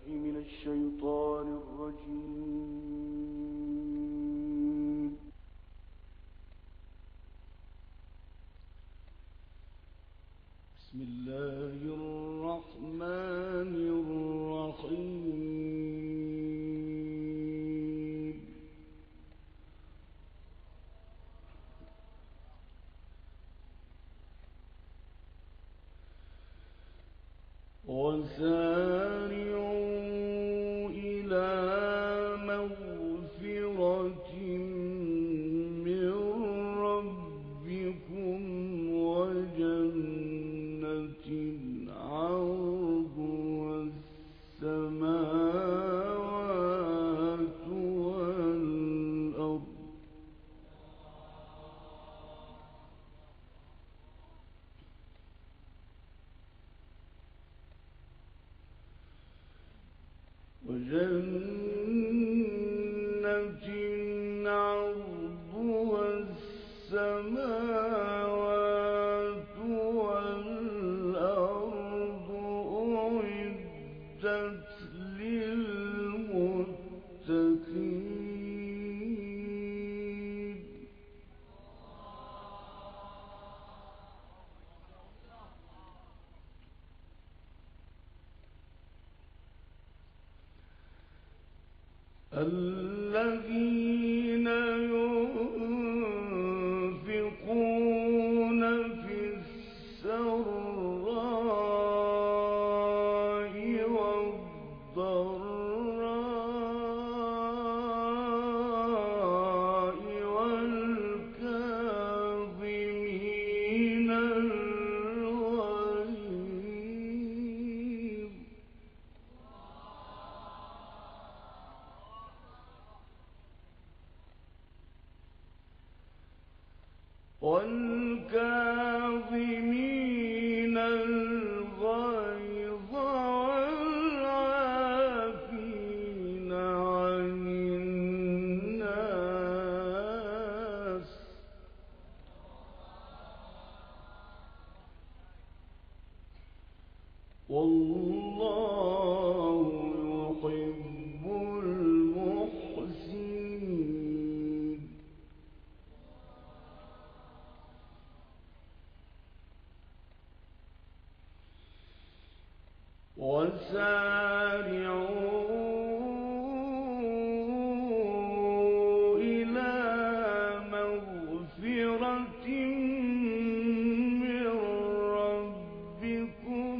من الشيطان الرجيم. بسم الله الرحمن الرحيم. وسارعوا إلى مغفرة من ربكم وجنة عرضها السماوات والأرض عرضها السماوات والأرض أعدت للمتقين. الذين ينفقون في السراء والضراء والكاظمين الغيظ والعافين عن الناس والله يحب المحسنين. وسارعوا إلى مغفرة من ربكم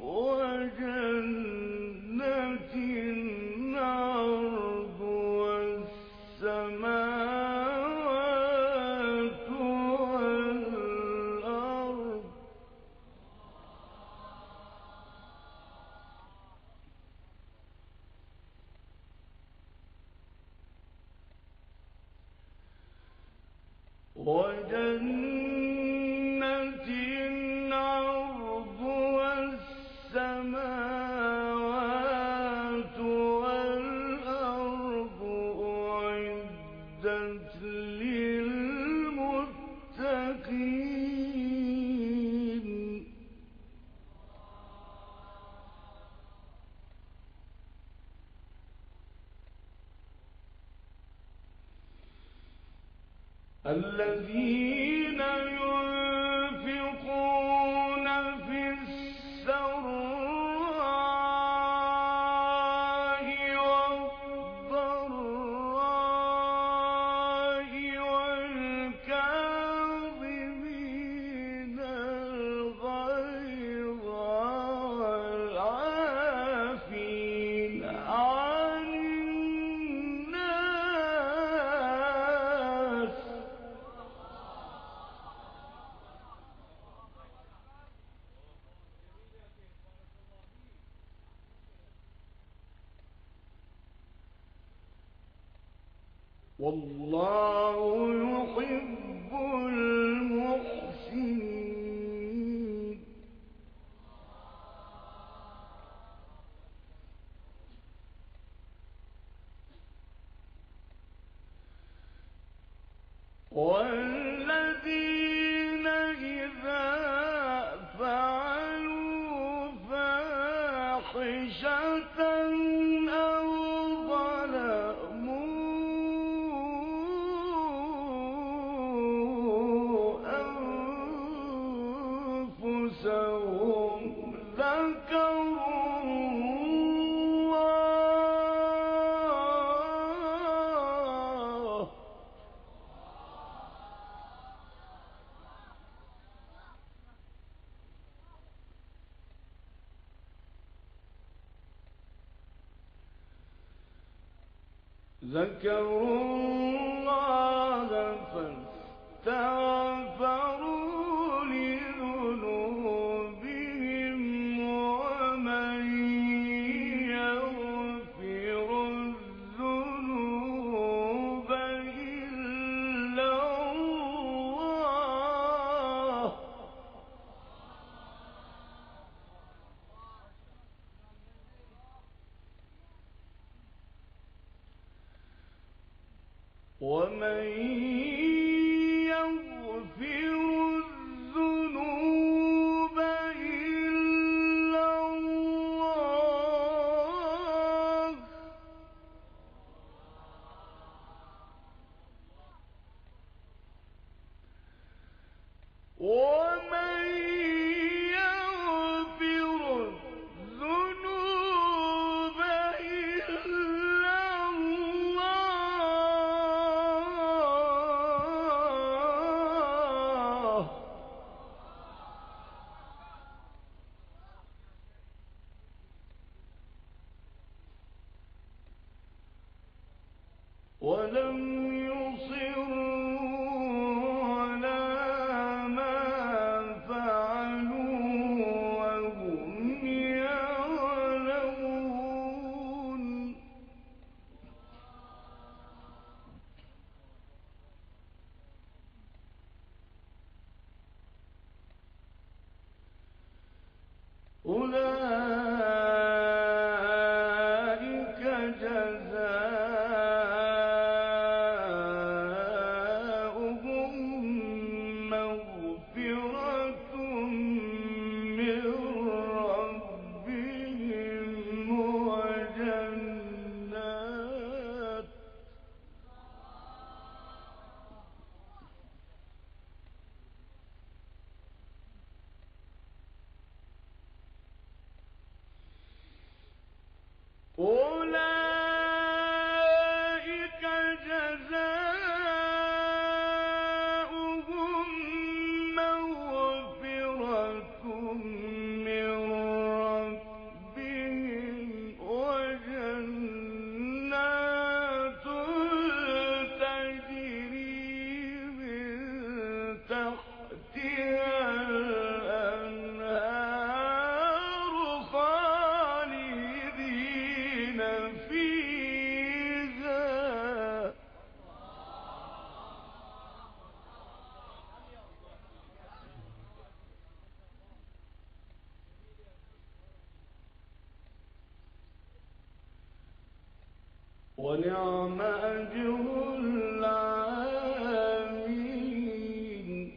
وجنة عرضها السماوات والأرض عرضها السماوات والأرض أعدت للمتقين. الذين ينفقون في السراء والضراء والكاظمين الغيظ والعافين عن الناس والله يحب المحسنين. والذين إذا فعلوا فاحشة أو ظلموا أنفسهم ذكروا الله فاستغفروا لذنوبهم ومن يغفر الذنوب إلا الله ومن يغفر الذنوب إلا الله ومن يغفر الذنوب إلا الله ولم يصروا على ما فعلوا وهم يعلمون أولئك جزاؤهم مغفرة من ربهم أولئك جزاؤهم مغفرة من ربهم وجنات تجري من تحتها الأنهار خالدين فيها ونعم أجر العاملين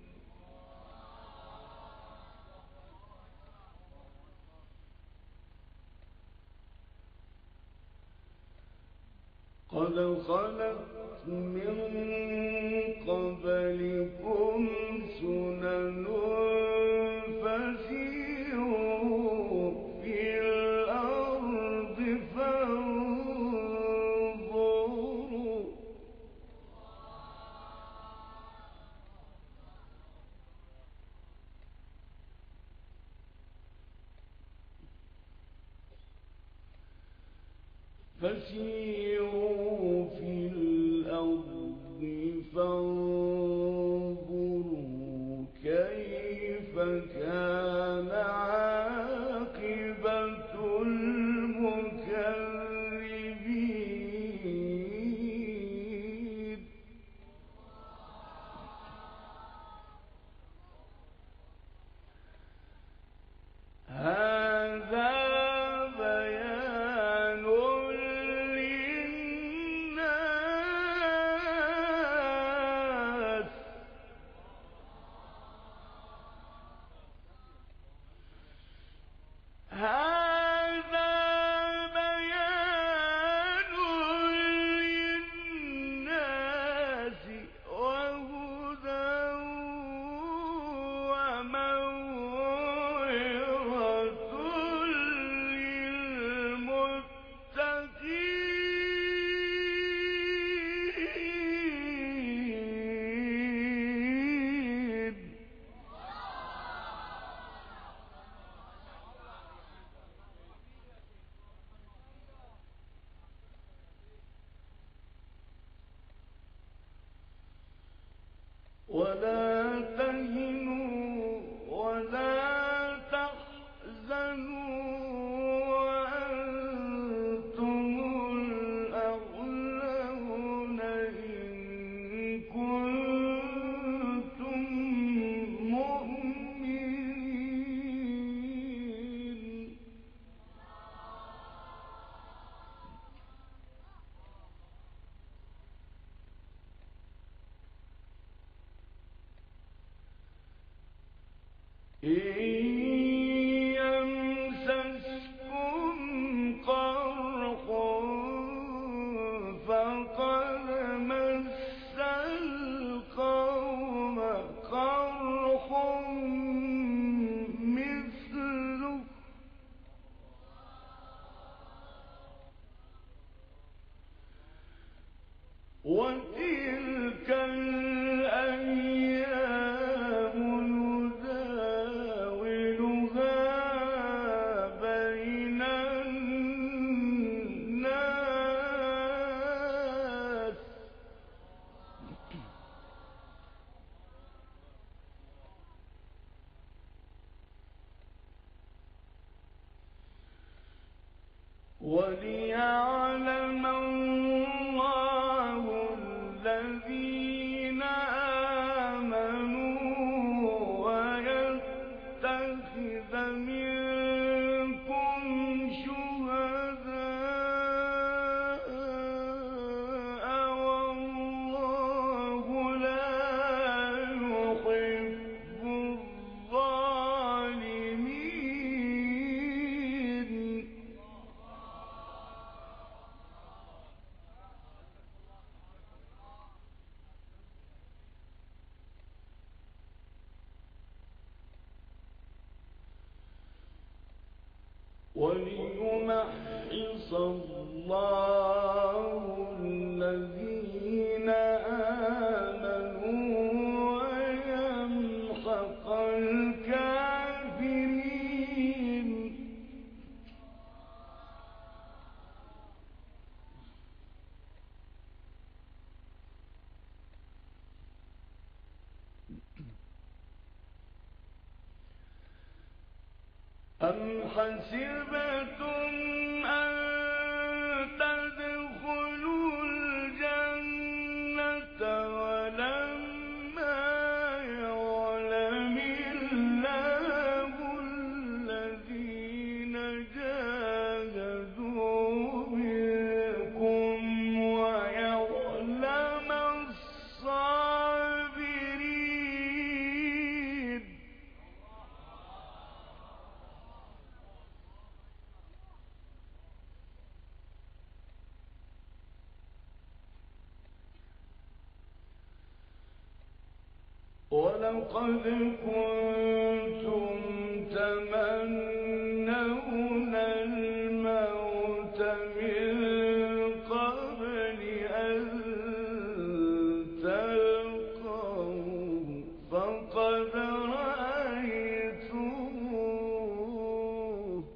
قد خلت من قبلكم سنن فسيروا في الأرض فانظروا فسيروا في الأرض فانظروا كيف كان عاقبة المكذبين هذا بيان للناس ولا تهنوا ولا تحزنوا وأنتم الأعلون إن كنتم مؤمنين. إن يمسسكم قرح فقد مس القوم قرح مثله وتلك الأيام نداولها بين الناس وليعلم الله الذين آمنوا ويتخذ منكم شهداء والله لا يحب الظالمين. وليمحص الله الذين آمنوا ويمحق الكافرين. أم حسبتم أن تدخلوا الجنة ولما يعلم الله الذين جاهدوا منكم ويعلم الصابرين. ولقد كنتم تمنون الموت من قبل أن تلقوه فقد رأيتموه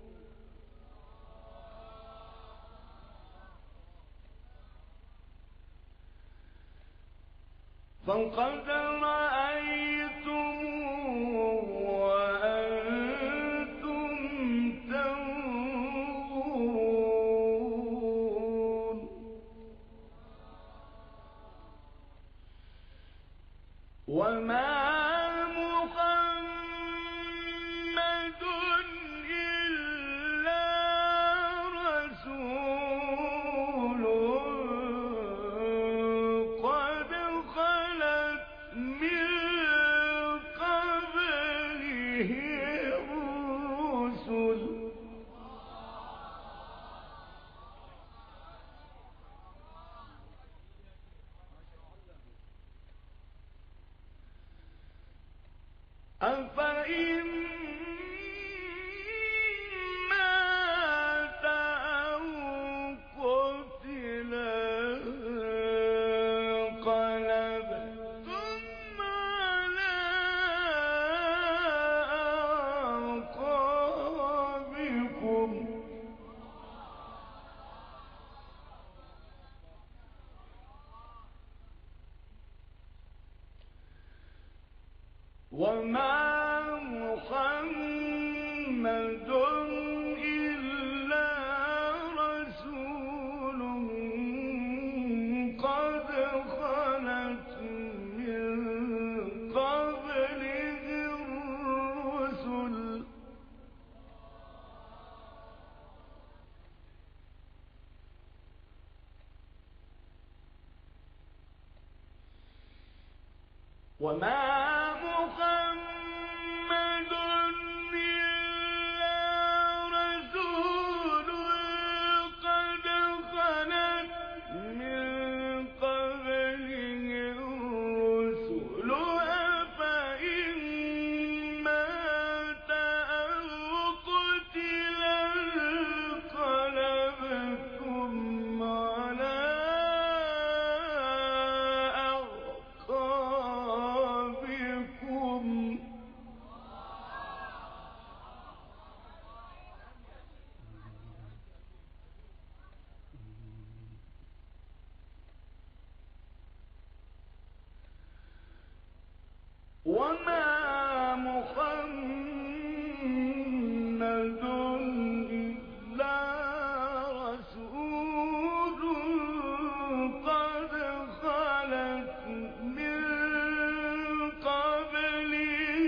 وأنتم تنظرون. وما محمد إلا رسول قد خلت من قبله الرسل أفإن مات أو قتلا انقلبتم على أعقابكم وما محمد إلا رسول قد خلت من قبله الرسل وما محمد إلا رسول قد خلت من قبله الرسل أفإن مات أو قتل انقلبتم على أعقابكم وما محمد إلا رسول قد خلت من قبله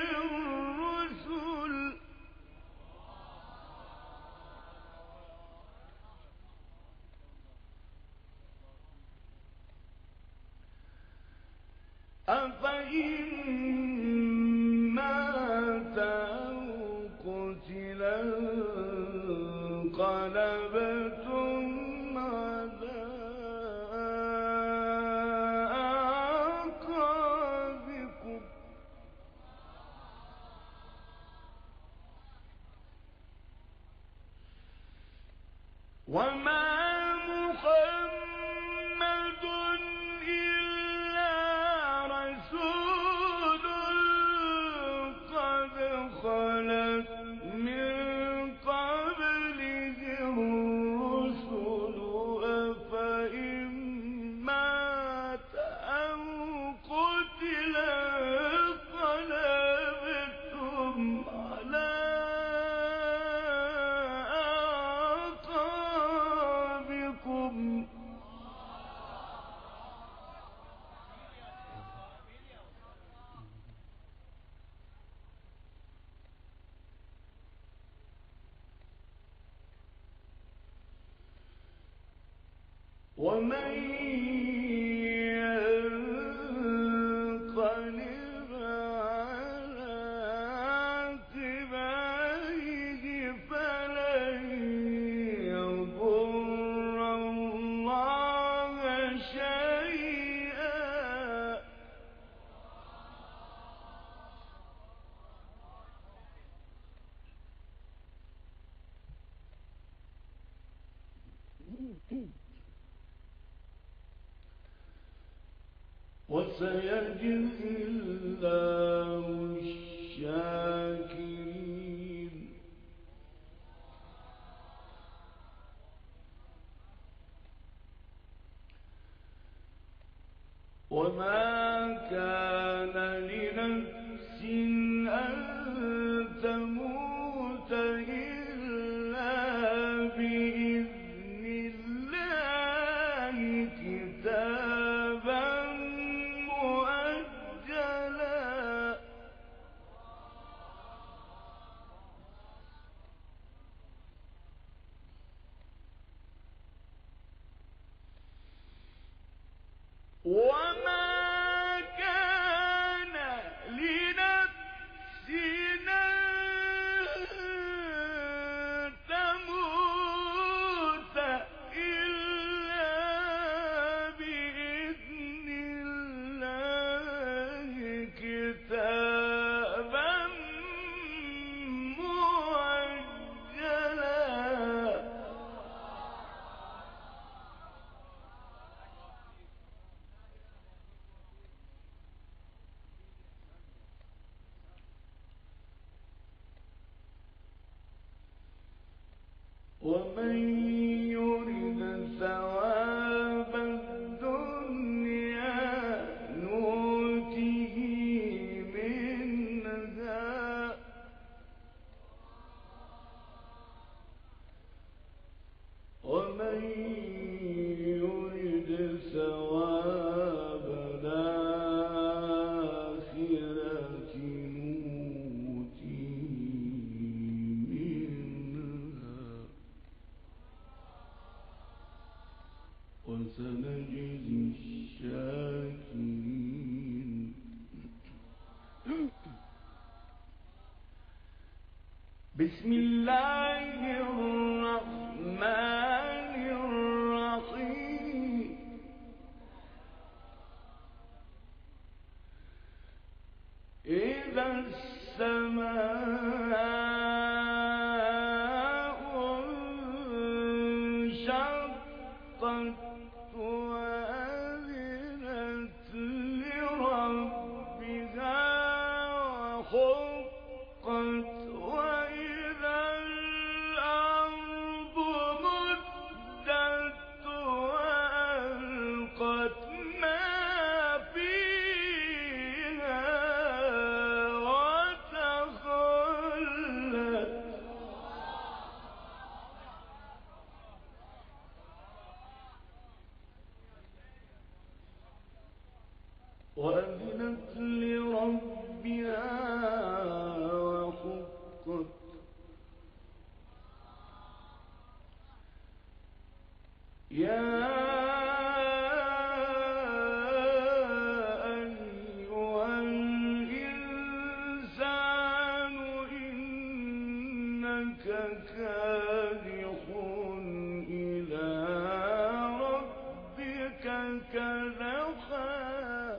الرسل أفإن مات أو قتل انقلبتم على أعقابكم وما محمد إلا رسول قد خلت من قبله الرسل أفإن مات أو قتل انقلبتم على أعقابكم ومن ينقلب على عقبيه فلن يضر الله شيئا وسيجزي الله الشاكرين وما كان لنفس أن تموت إلا بإذن الله كتابا مؤجلا وما كان لنفس أن تموت إلا بإذن الله كتابا مؤجلا ومن يرد ثواب الدنيا نؤته منها ومن يرد ثواب الآخرة نؤتيه منها وسنجزي الشاكرين. بسم الله الرحمن الرحيم. إذا السماء انشقت وأذنت لربها وحقت وإذا الأرض مدت وألقت ما فيها وتخلت وأذنت لربها وحقت. يا أيها الإنسان إنك كادح إلى ربك كدحا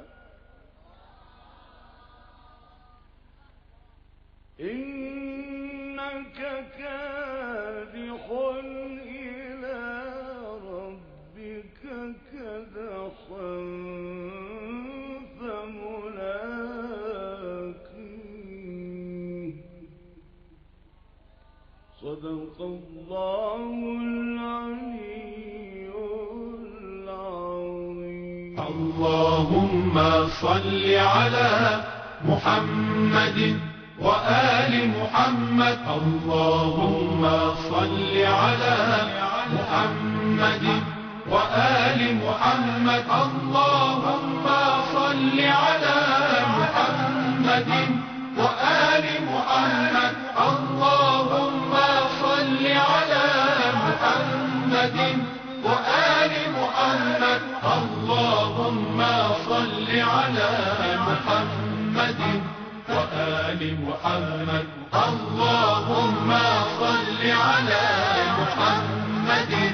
إنك كادح إلى ربك كدحا فملاقيه. صدق الله العلي العظيم. اللهم صل على محمد وآل محمد. اللهم صل على محمد وآل محمد. اللهم صل على محمد وآل محمد. اللهم صل على محمد وآل محمد. اللهم صل على محمد وآل محمد. اللهم صل على محمد